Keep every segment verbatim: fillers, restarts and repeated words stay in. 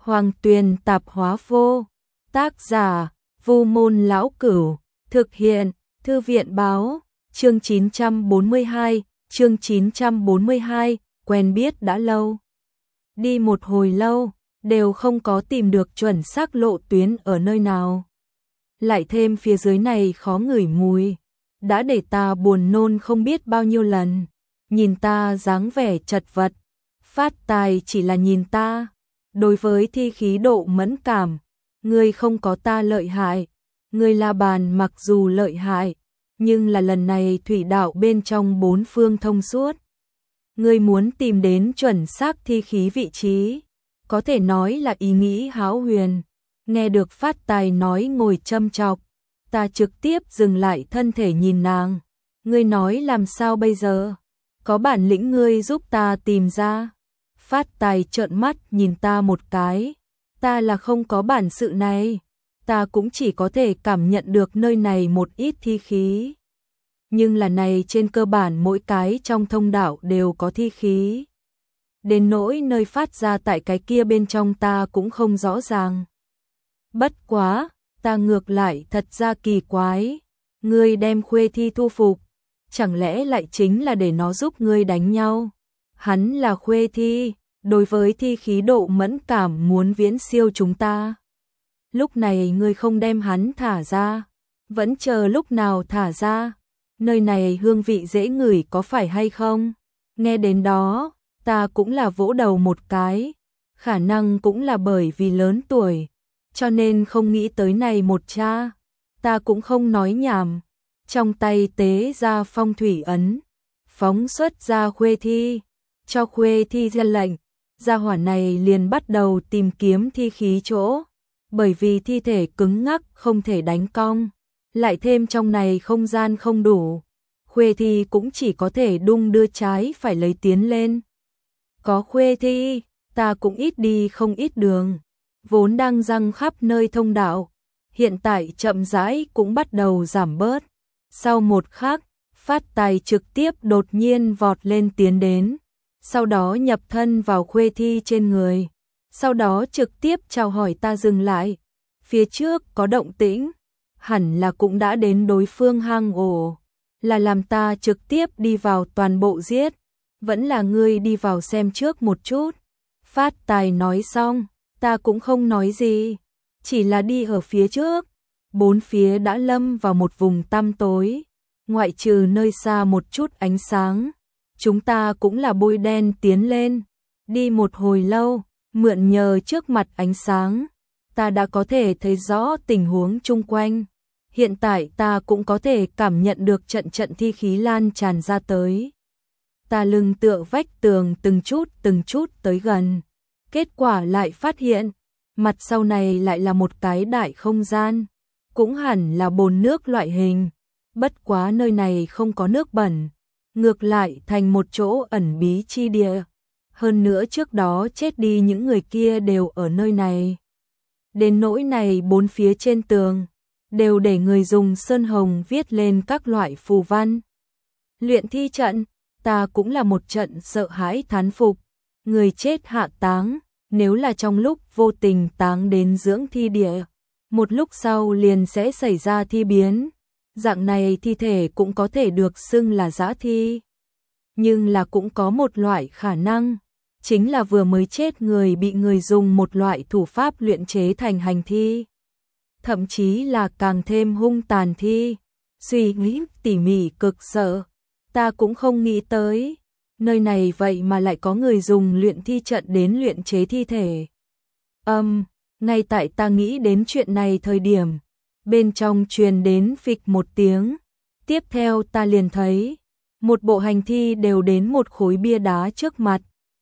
Hoàng Tuyền Tạp Hóa Vô. Tác giả: Vu Môn Lão Cửu. Thực hiện: Thư viện báo. Chương chín trăm bốn mươi hai, chương chín trăm bốn mươi hai, quen biết đã lâu. Đi một hồi lâu, đều không có tìm được chuẩn xác lộ tuyến ở nơi nào. Lại thêm phía dưới này khó ngửi mùi, đã để ta buồn nôn không biết bao nhiêu lần. Nhìn ta dáng vẻ chật vật, Phát Tài chỉ là nhìn ta. Đối với thi khí độ mẫn cảm, ngươi không có ta lợi hại. Ngươi La Bàn mặc dù lợi hại, nhưng là lần này thủy đạo bên trong bốn phương thông suốt. Ngươi muốn tìm đến chuẩn xác thi khí vị trí, có thể nói là ý nghĩ hão huyền. Nghe được Phát Tài nói ngồi châm chọc, ta trực tiếp dừng lại thân thể nhìn nàng. Ngươi nói làm sao bây giờ? Có bản lĩnh ngươi giúp ta tìm ra. Phát Tài trợn mắt nhìn ta một cái. Ta là không có bản sự này. Ta cũng chỉ có thể cảm nhận được nơi này một ít thi khí. Nhưng là này trên cơ bản mỗi cái trong thông đạo đều có thi khí. Đến nỗi nơi phát ra tại cái kia bên trong ta cũng không rõ ràng. Bất quá, ta ngược lại thật ra kỳ quái. Ngươi đem khuê thi thu phục, chẳng lẽ lại chính là để nó giúp ngươi đánh nhau? Hắn là khuê thi, đối với thi khí độ mẫn cảm muốn viễn siêu chúng ta. Lúc này ngươi không đem hắn thả ra, vẫn chờ lúc nào thả ra? Nơi này hương vị dễ ngửi có phải hay không? Nghe đến đó, ta cũng là vỗ đầu một cái. Khả năng cũng là bởi vì lớn tuổi, cho nên không nghĩ tới này một cha. Ta cũng không nói nhảm. Trong tay tế ra phong thủy ấn, phóng xuất ra khuê thi, cho khuê thi ra lệnh. Gia hỏa này liền bắt đầu tìm kiếm thi khí chỗ, bởi vì thi thể cứng ngắc không thể đánh cong, lại thêm trong này không gian không đủ, khuê thi cũng chỉ có thể đung đưa trái phải lấy tiến lên. Có khuê thi, ta cũng ít đi không ít đường, vốn đang răng khắp nơi thông đạo, hiện tại chậm rãi cũng bắt đầu giảm bớt. Sau một khắc, Phát Tài trực tiếp đột nhiên vọt lên tiến đến, sau đó nhập thân vào khuê thi trên người, sau đó trực tiếp chào hỏi ta dừng lại. Phía trước có động tĩnh, hẳn là cũng đã đến đối phương hang ổ, là làm ta trực tiếp đi vào toàn bộ giết, vẫn là ngươi đi vào xem trước một chút. Phát Tài nói xong, ta cũng không nói gì, chỉ là đi ở phía trước. Bốn phía đã lâm vào một vùng tăm tối, ngoại trừ nơi xa một chút ánh sáng. Chúng ta cũng là bôi đen tiến lên, đi một hồi lâu, mượn nhờ trước mặt ánh sáng, ta đã có thể thấy rõ tình huống chung quanh. Hiện tại ta cũng có thể cảm nhận được trận trận thi khí lan tràn ra tới. Ta lưng tựa vách tường từng chút từng chút tới gần, kết quả lại phát hiện, mặt sau này lại là một cái đại không gian. Cũng hẳn là bồn nước loại hình, bất quá nơi này không có nước bẩn, ngược lại thành một chỗ ẩn bí chi địa. Hơn nữa trước đó chết đi những người kia đều ở nơi này. Đến nỗi này bốn phía trên tường, đều để người dùng sơn hồng viết lên các loại phù văn. Luyện thi trận, ta cũng là một trận sợ hãi thán phục. Người chết hạ táng, nếu là trong lúc vô tình táng đến dưỡng thi địa, một lúc sau liền sẽ xảy ra thi biến. Dạng này thi thể cũng có thể được xưng là dã thi. Nhưng là cũng có một loại khả năng, chính là vừa mới chết người bị người dùng một loại thủ pháp luyện chế thành hành thi. Thậm chí là càng thêm hung tàn thi. Suy nghĩ tỉ mỉ cực sợ, ta cũng không nghĩ tới, nơi này vậy mà lại có người dùng luyện thi trận đến luyện chế thi thể. Âm, um, ngay tại ta nghĩ đến chuyện này thời điểm, bên trong truyền đến phịch một tiếng, tiếp theo ta liền thấy, một bộ hành thi đều đến một khối bia đá trước mặt.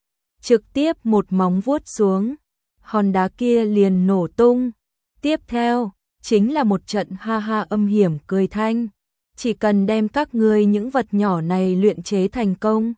Trực tiếp một móng vuốt xuống, hòn đá kia liền nổ tung. Tiếp theo, chính là một trận ha ha âm hiểm cười thanh. Chỉ cần đem các ngươi những vật nhỏ này luyện chế thành công,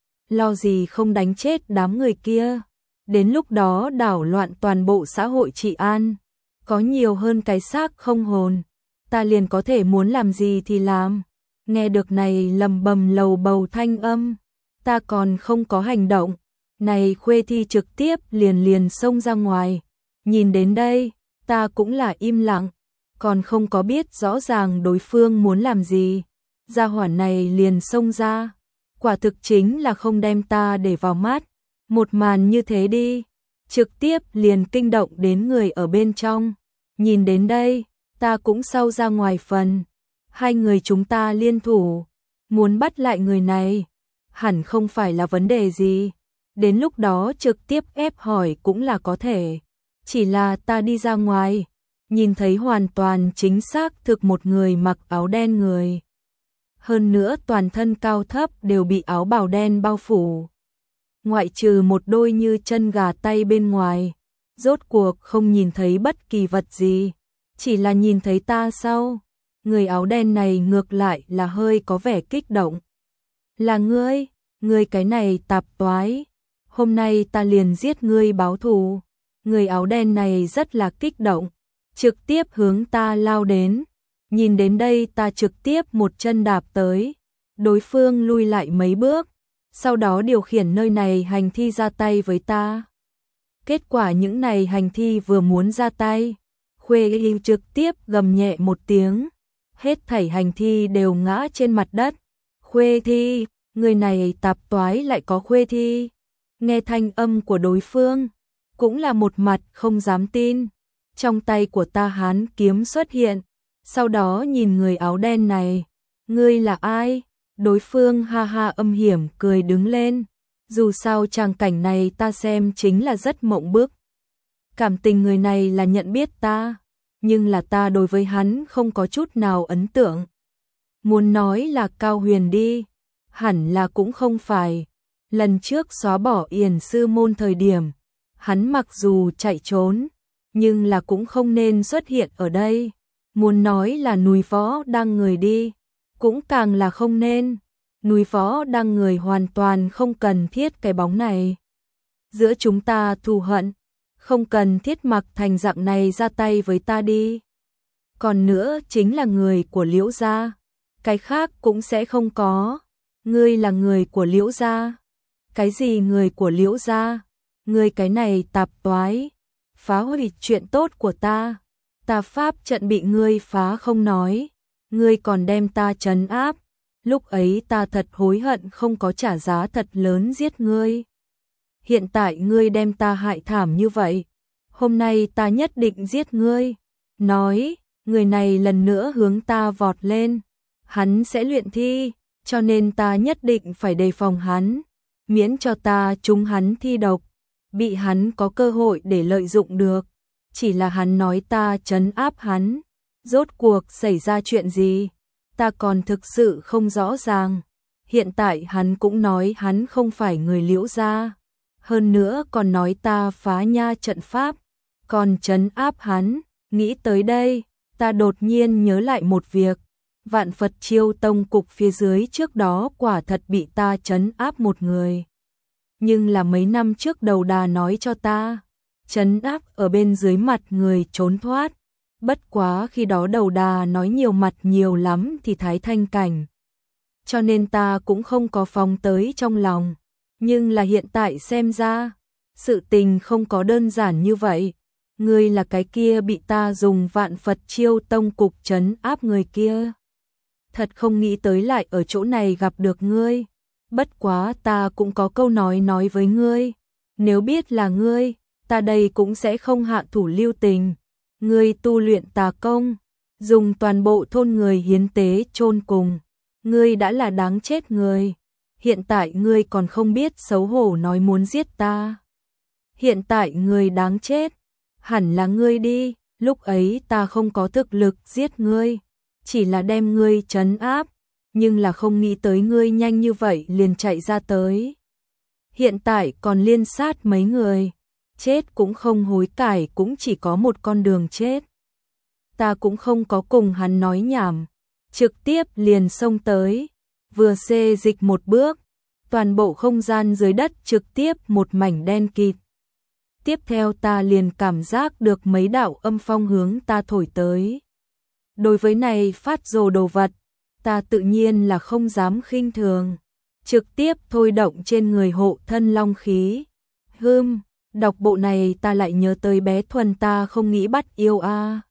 lo gì không đánh chết đám người kia. Đến lúc đó đảo loạn toàn bộ xã hội trị an, có nhiều hơn cái xác không hồn, ta liền có thể muốn làm gì thì làm. Nghe được này lầm bầm lầu bầu thanh âm, ta còn không có hành động, này khuê thi trực tiếp liền liền xông ra ngoài, Nhìn đến đây, ta cũng là im lặng, còn không có biết rõ ràng đối phương muốn làm gì. Gia hỏa này liền xông ra, quả thực chính là không đem ta để vào mắt. Một màn như thế đi, trực tiếp liền kinh động đến người ở bên trong. Nhìn đến đây, ta cũng sau ra ngoài phần. Hai người chúng ta liên thủ, muốn bắt lại người này, hẳn không phải là vấn đề gì. Đến lúc đó trực tiếp ép hỏi cũng là có thể. Chỉ là ta đi ra ngoài, nhìn thấy hoàn toàn chính xác thực một người mặc áo đen người. Hơn nữa toàn thân cao thấp đều bị áo bào đen bao phủ. Ngoại trừ một đôi như chân gà tay bên ngoài, rốt cuộc không nhìn thấy bất kỳ vật gì. Chỉ là nhìn thấy ta sau, người áo đen này ngược lại là hơi có vẻ kích động. Là ngươi, ngươi cái này tạp toái, hôm nay ta liền giết ngươi báo thù. Người áo đen này rất là kích động, trực tiếp hướng ta lao đến. Nhìn đến đây ta trực tiếp một chân đạp tới, đối phương lui lại mấy bước, sau đó điều khiển nơi này hành thi ra tay với ta. Kết quả những này hành thi vừa muốn ra tay, Khuê Y trực tiếp gầm nhẹ một tiếng, hết thảy hành thi đều ngã trên mặt đất. Khuê thi, người này tạp toái lại có khuê thi. Nghe thanh âm của đối phương, cũng là một mặt không dám tin. Trong tay của ta hán kiếm xuất hiện, sau đó nhìn người áo đen này, ngươi là ai? Đối phương ha ha âm hiểm cười đứng lên. Dù sao tràng cảnh này ta xem chính là rất mộng bức. Cảm tình người này là nhận biết ta, nhưng là ta đối với hắn không có chút nào ấn tượng. Muốn nói là Cao Huyền đi, hẳn là cũng không phải. Lần trước xóa bỏ Yển sư môn thời điểm, hắn mặc dù chạy trốn, nhưng là cũng không nên xuất hiện ở đây. Muốn nói là núi Võ Đăng người đi, cũng càng là không nên. Núi Võ Đăng người hoàn toàn không cần thiết cái bóng này. Giữa chúng ta thù hận, không cần thiết mặc thành dạng này ra tay với ta đi. Còn nữa chính là người của Liễu gia, cái khác cũng sẽ không có. Ngươi là người của Liễu gia? Cái gì người của Liễu gia? Ngươi cái này tạp toái, phá hủy chuyện tốt của ta. Ta pháp trận bị ngươi phá không nói, ngươi còn đem ta trấn áp. Lúc ấy ta thật hối hận không có trả giá thật lớn giết ngươi. Hiện tại ngươi đem ta hại thảm như vậy, hôm nay ta nhất định giết ngươi. Nói, người này lần nữa hướng ta vọt lên. Hắn sẽ luyện thi, cho nên ta nhất định phải đề phòng hắn, miễn cho ta trúng hắn thi độc, bị hắn có cơ hội để lợi dụng được. Chỉ là hắn nói ta trấn áp hắn, rốt cuộc xảy ra chuyện gì, ta còn thực sự không rõ ràng. Hiện tại hắn cũng nói hắn không phải người Liễu gia, hơn nữa còn nói ta phá nha trận pháp, còn trấn áp hắn. Nghĩ tới đây, ta đột nhiên nhớ lại một việc, Vạn Phật Chiêu Tông cục phía dưới trước đó quả thật bị ta trấn áp một người. Nhưng là mấy năm trước Đầu Đà nói cho ta, trấn áp ở bên dưới mặt người trốn thoát. Bất quá khi đó Đầu Đà nói nhiều mặt nhiều lắm thì thái thanh cảnh, cho nên ta cũng không có phóng tới trong lòng. Nhưng là hiện tại xem ra, sự tình không có đơn giản như vậy. Ngươi là cái kia bị ta dùng Vạn Phật Chiêu Tông cục trấn áp người kia. Thật không nghĩ tới lại ở chỗ này gặp được ngươi. Bất quá ta cũng có câu nói nói với ngươi, nếu biết là ngươi, ta đây cũng sẽ không hạ thủ lưu tình. Ngươi tu luyện tà công, dùng toàn bộ thôn người hiến tế chôn cùng, ngươi đã là đáng chết người. Hiện tại ngươi còn không biết xấu hổ nói muốn giết ta. Hiện tại ngươi đáng chết, hẳn là ngươi đi. Lúc ấy ta không có thực lực giết ngươi, chỉ là đem ngươi trấn áp, nhưng là không nghĩ tới ngươi nhanh như vậy liền chạy ra tới. Hiện tại còn liên sát mấy người, chết cũng không hối cải, cũng chỉ có một con đường chết. Ta cũng không có cùng hắn nói nhảm, trực tiếp liền xông tới, vừa xê dịch một bước, toàn bộ không gian dưới đất trực tiếp một mảnh đen kịt. Tiếp theo ta liền cảm giác được mấy đạo âm phong hướng ta thổi tới. Đối với này phát rồ đồ vật, ta tự nhiên là không dám khinh thường, trực tiếp thôi động trên người hộ thân long khí. Hưm, Đọc bộ này ta lại nhớ tới bé Thuần ta không nghĩ bắt yêu a.